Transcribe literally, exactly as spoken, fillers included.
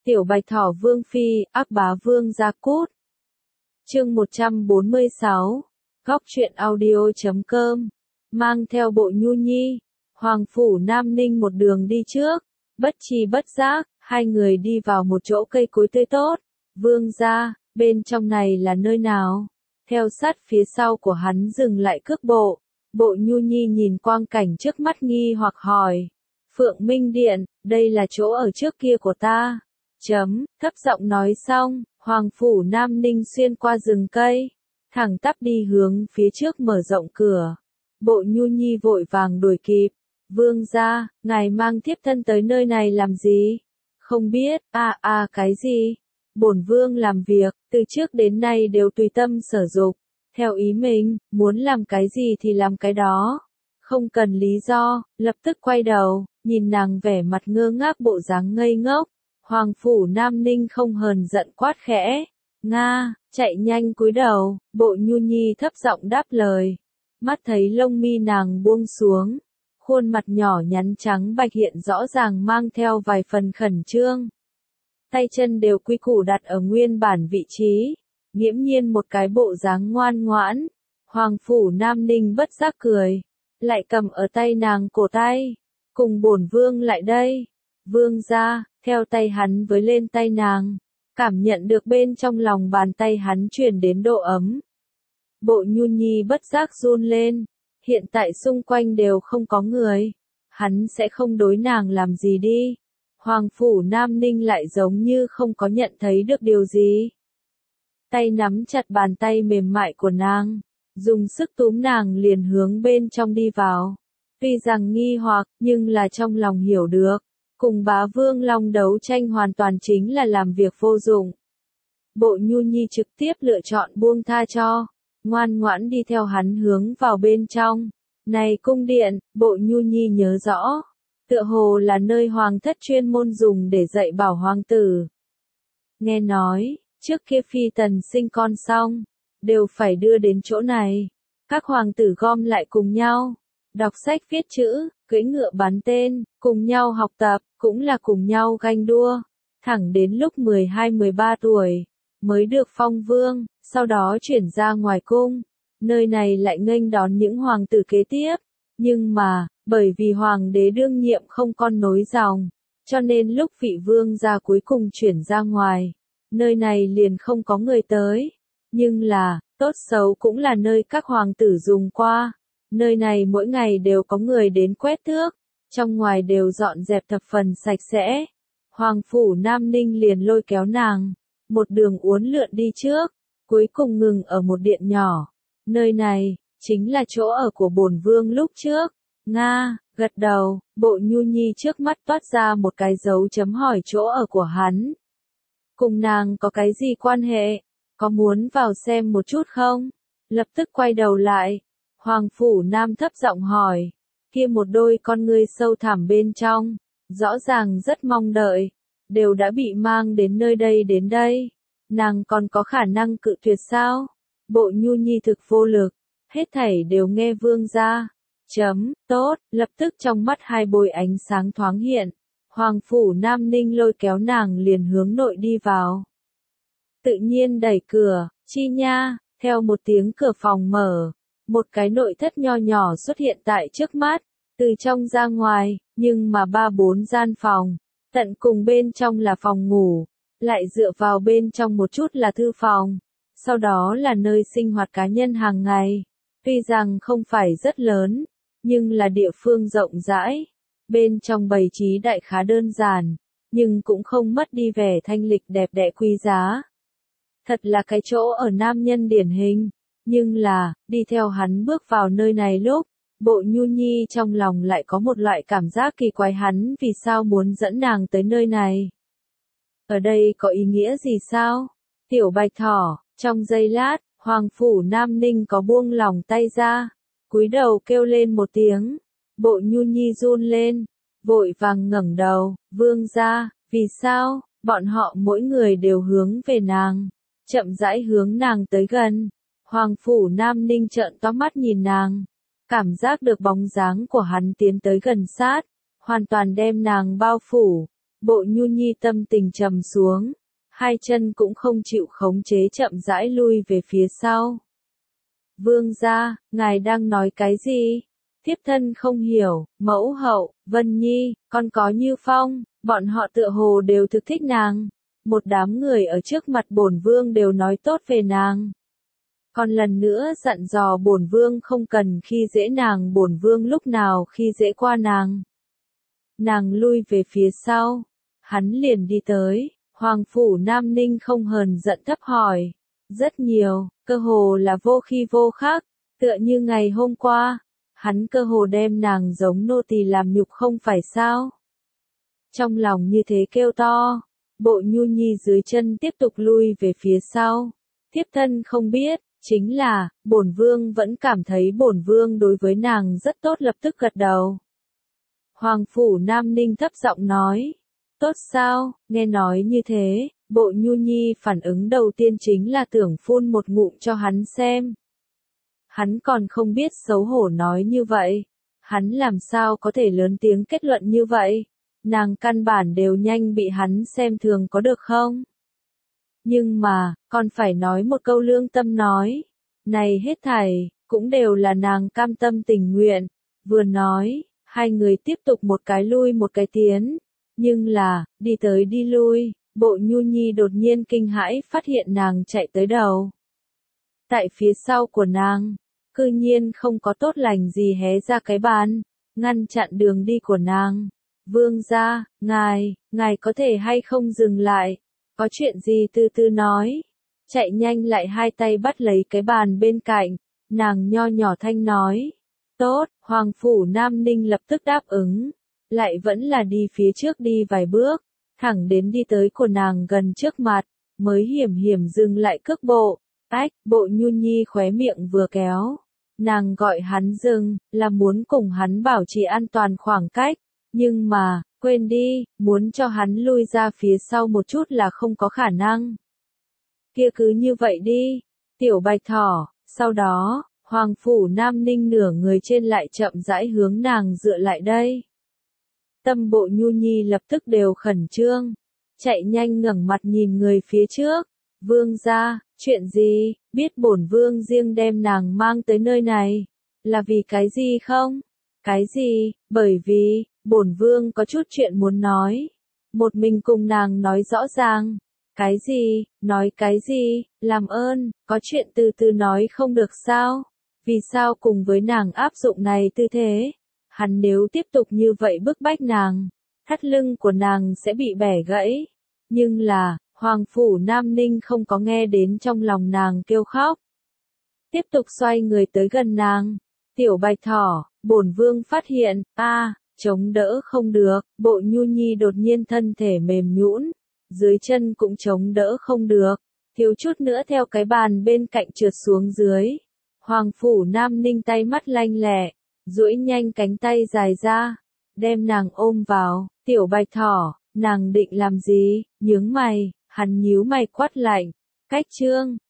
Tiểu Bạch Thỏ Vương Phi, ác bá Vương Gia Cút. Chương một trăm bốn mươi sáu. Góc truyện audio chấm com. Mang theo Bộ Nhu Nhi, Hoàng phủ Nam Ninh một đường đi trước, bất tri bất giác, hai người đi vào một chỗ cây cối tươi tốt. Vương gia, bên trong này là nơi nào? Theo sát phía sau của hắn dừng lại cước bộ. Bộ Nhu Nhi nhìn quang cảnh trước mắt nghi hoặc hỏi. Phượng Minh Điện, đây là chỗ ở trước kia của ta. Chấm, thấp giọng nói xong, Hoàng phủ Nam Ninh xuyên qua rừng cây, thẳng tắp đi hướng phía trước mở rộng cửa. Bộ Nhu Nhi vội vàng đuổi kịp. Vương gia, ngài mang thiếp thân tới nơi này làm gì? Không biết, à à cái gì? Bổn vương làm việc, từ trước đến nay đều tùy tâm sở dục, theo ý mình, muốn làm cái gì thì làm cái đó. Không cần lý do, lập tức quay đầu, nhìn nàng vẻ mặt ngơ ngác bộ dáng ngây ngốc. Hoàng phủ Nam Ninh không hờn giận quát khẽ. Nga, chạy nhanh cúi đầu, Bộ Nhu Nhi thấp giọng đáp lời. Mắt thấy lông mi nàng buông xuống, khuôn mặt nhỏ nhắn trắng bạch hiện rõ ràng mang theo vài phần khẩn trương. Tay chân đều quy củ đặt ở nguyên bản vị trí, nghiễm nhiên một cái bộ dáng ngoan ngoãn. Hoàng phủ Nam Ninh bất giác cười, lại cầm ở tay nàng cổ tay. Cùng bổn vương lại đây. Vương gia, theo tay hắn với lên tay nàng, cảm nhận được bên trong lòng bàn tay hắn truyền đến độ ấm. Bộ Nhu Nhi bất giác run lên, hiện tại xung quanh đều không có người, hắn sẽ không đối nàng làm gì đi. Hoàng phủ Nam Ninh lại giống như không có nhận thấy được điều gì. Tay nắm chặt bàn tay mềm mại của nàng, dùng sức túm nàng liền hướng bên trong đi vào. Tuy rằng nghi hoặc, nhưng là trong lòng hiểu được. Cùng bá vương long đấu tranh hoàn toàn chính là làm việc vô dụng. Bộ Nhu Nhi trực tiếp lựa chọn buông tha cho, ngoan ngoãn đi theo hắn hướng vào bên trong. Này cung điện, Bộ Nhu Nhi nhớ rõ, tựa hồ là nơi hoàng thất chuyên môn dùng để dạy bảo hoàng tử. Nghe nói, trước kia phi tần sinh con xong, đều phải đưa đến chỗ này. Các hoàng tử gom lại cùng nhau, đọc sách viết chữ, cưỡi ngựa bắn tên, cùng nhau học tập, cũng là cùng nhau ganh đua. Thẳng đến lúc mười hai mười ba tuổi, mới được phong vương, sau đó chuyển ra ngoài cung. Nơi này lại nghênh đón những hoàng tử kế tiếp. Nhưng mà, bởi vì hoàng đế đương nhiệm không con nối dòng, cho nên lúc vị vương gia cuối cùng chuyển ra ngoài, nơi này liền không có người tới. Nhưng là, tốt xấu cũng là nơi các hoàng tử dùng qua. Nơi này mỗi ngày đều có người đến quét tước, trong ngoài đều dọn dẹp thập phần sạch sẽ. Hoàng phủ Nam Ninh liền lôi kéo nàng, một đường uốn lượn đi trước, cuối cùng ngừng ở một điện nhỏ. Nơi này, chính là chỗ ở của bổn vương lúc trước. Nga, gật đầu, Bộ Nhu Nhi trước mắt toát ra một cái dấu chấm hỏi chỗ ở của hắn. Cùng nàng có cái gì quan hệ? Có muốn vào xem một chút không? Lập tức quay đầu lại. Hoàng phủ Nam thấp giọng hỏi, kia một đôi con ngươi sâu thẳm bên trong, rõ ràng rất mong đợi, đều đã bị mang đến nơi đây đến đây, nàng còn có khả năng cự tuyệt sao? Bộ Nhu Nhi thực vô lực, hết thảy đều nghe vương gia. Chấm, tốt, lập tức trong mắt hai bôi ánh sáng thoáng hiện, Hoàng phủ Nam Ninh lôi kéo nàng liền hướng nội đi vào. Tự nhiên đẩy cửa, chi nha, theo một tiếng cửa phòng mở. Một cái nội thất nho nhỏ xuất hiện tại trước mắt, từ trong ra ngoài, nhưng mà ba bốn gian phòng, tận cùng bên trong là phòng ngủ, lại dựa vào bên trong một chút là thư phòng, sau đó là nơi sinh hoạt cá nhân hàng ngày. Tuy rằng không phải rất lớn, nhưng là địa phương rộng rãi, bên trong bày trí đại khá đơn giản, nhưng cũng không mất đi vẻ thanh lịch đẹp đẽ quý giá. Thật là cái chỗ ở nam nhân điển hình. Nhưng là, đi theo hắn bước vào nơi này lúc, Bộ Nhu Nhi trong lòng lại có một loại cảm giác kỳ quái, hắn vì sao muốn dẫn nàng tới nơi này? Ở đây có ý nghĩa gì sao? Tiểu Bạch Thỏ, trong giây lát, Hoàng phủ Nam Ninh có buông lòng tay ra, cúi đầu kêu lên một tiếng. Bộ Nhu Nhi run lên, vội vàng ngẩng đầu, vương gia, vì sao? Bọn họ mỗi người đều hướng về nàng, chậm rãi hướng nàng tới gần. Hoàng phủ Nam Ninh trợn to mắt nhìn nàng, cảm giác được bóng dáng của hắn tiến tới gần sát, hoàn toàn đem nàng bao phủ. Bộ Nhu Nhi tâm tình trầm xuống, hai chân cũng không chịu khống chế chậm rãi lui về phía sau. Vương gia, ngài đang nói cái gì? Thiếp thân không hiểu, mẫu hậu, Vân Nhi, con có Như Phong, bọn họ tựa hồ đều thực thích nàng. Một đám người ở trước mặt bổn vương đều nói tốt về nàng. Còn lần nữa dặn dò bổn vương không cần khi dễ nàng, bổn vương lúc nào khi dễ qua nàng. Nàng lui về phía sau, hắn liền đi tới, Hoàng phủ Nam Ninh không hờn giận thấp hỏi. Rất nhiều, cơ hồ là vô khi vô khác, tựa như ngày hôm qua, hắn cơ hồ đem nàng giống nô tỳ làm nhục không phải sao? Trong lòng như thế kêu to, Bộ Nhu Nhi dưới chân tiếp tục lui về phía sau. Thiếp thân không biết, chính là, bổn vương vẫn cảm thấy bổn vương đối với nàng rất tốt, lập tức gật đầu. Hoàng phủ Nam Ninh thấp giọng nói, tốt sao, nghe nói như thế, Bộ Nhu Nhi phản ứng đầu tiên chính là tưởng phun một ngụm cho hắn xem. Hắn còn không biết xấu hổ nói như vậy, hắn làm sao có thể lớn tiếng kết luận như vậy, nàng căn bản đều nhanh bị hắn xem thường có được không? Nhưng mà, còn phải nói một câu lương tâm nói, này hết thảy, cũng đều là nàng cam tâm tình nguyện, vừa nói, hai người tiếp tục một cái lui một cái tiến, nhưng là, đi tới đi lui, Bộ Nhu Nhi đột nhiên kinh hãi phát hiện nàng chạy tới đầu. Tại phía sau của nàng, cư nhiên không có tốt lành gì hé ra cái bàn, ngăn chặn đường đi của nàng. Vương gia, ngài, ngài có thể hay không dừng lại, có chuyện gì từ từ nói. Chạy nhanh lại hai tay bắt lấy cái bàn bên cạnh, nàng nho nhỏ thanh nói. Tốt, Hoàng phủ Nam Ninh lập tức đáp ứng, lại vẫn là đi phía trước đi vài bước, thẳng đến đi tới của nàng gần trước mặt, mới hiểm hiểm dừng lại cước bộ. Ách, Bộ Nhu Nhi khóe miệng vừa kéo, nàng gọi hắn dừng, là muốn cùng hắn bảo trì an toàn khoảng cách, nhưng mà, quên đi, muốn cho hắn lui ra phía sau một chút là không có khả năng. Kia cứ như vậy đi, tiểu bạch thỏ, sau đó, Hoàng phủ Nam Ninh nửa người trên lại chậm rãi hướng nàng dựa lại đây. Tâm Bộ Nhu Nhi lập tức đều khẩn trương, chạy nhanh ngẩng mặt nhìn người phía trước. Vương gia, chuyện gì, biết bổn vương riêng đem nàng mang tới nơi này, là vì cái gì không? Cái gì, bởi vì, bổn vương có chút chuyện muốn nói, một mình cùng nàng nói rõ ràng. Cái gì, nói cái gì, làm ơn, có chuyện từ từ nói không được sao? Vì sao cùng với nàng áp dụng này tư thế? Hắn nếu tiếp tục như vậy bức bách nàng, thắt lưng của nàng sẽ bị bẻ gãy. Nhưng là, Hoàng phủ Nam Ninh không có nghe đến trong lòng nàng kêu khóc. Tiếp tục xoay người tới gần nàng. Tiểu bạch thỏ, bổn vương phát hiện, a, chống đỡ không được, Bộ Nhu Nhi đột nhiên thân thể mềm nhũn, dưới chân cũng chống đỡ không được, thiếu chút nữa theo cái bàn bên cạnh trượt xuống dưới. Hoàng phủ Nam Ninh tay mắt lanh lẹ, duỗi nhanh cánh tay dài ra, đem nàng ôm vào. Tiểu bạch thỏ, nàng định làm gì? Nhướng mày, hắn nhíu mày quát lạnh. Cách chương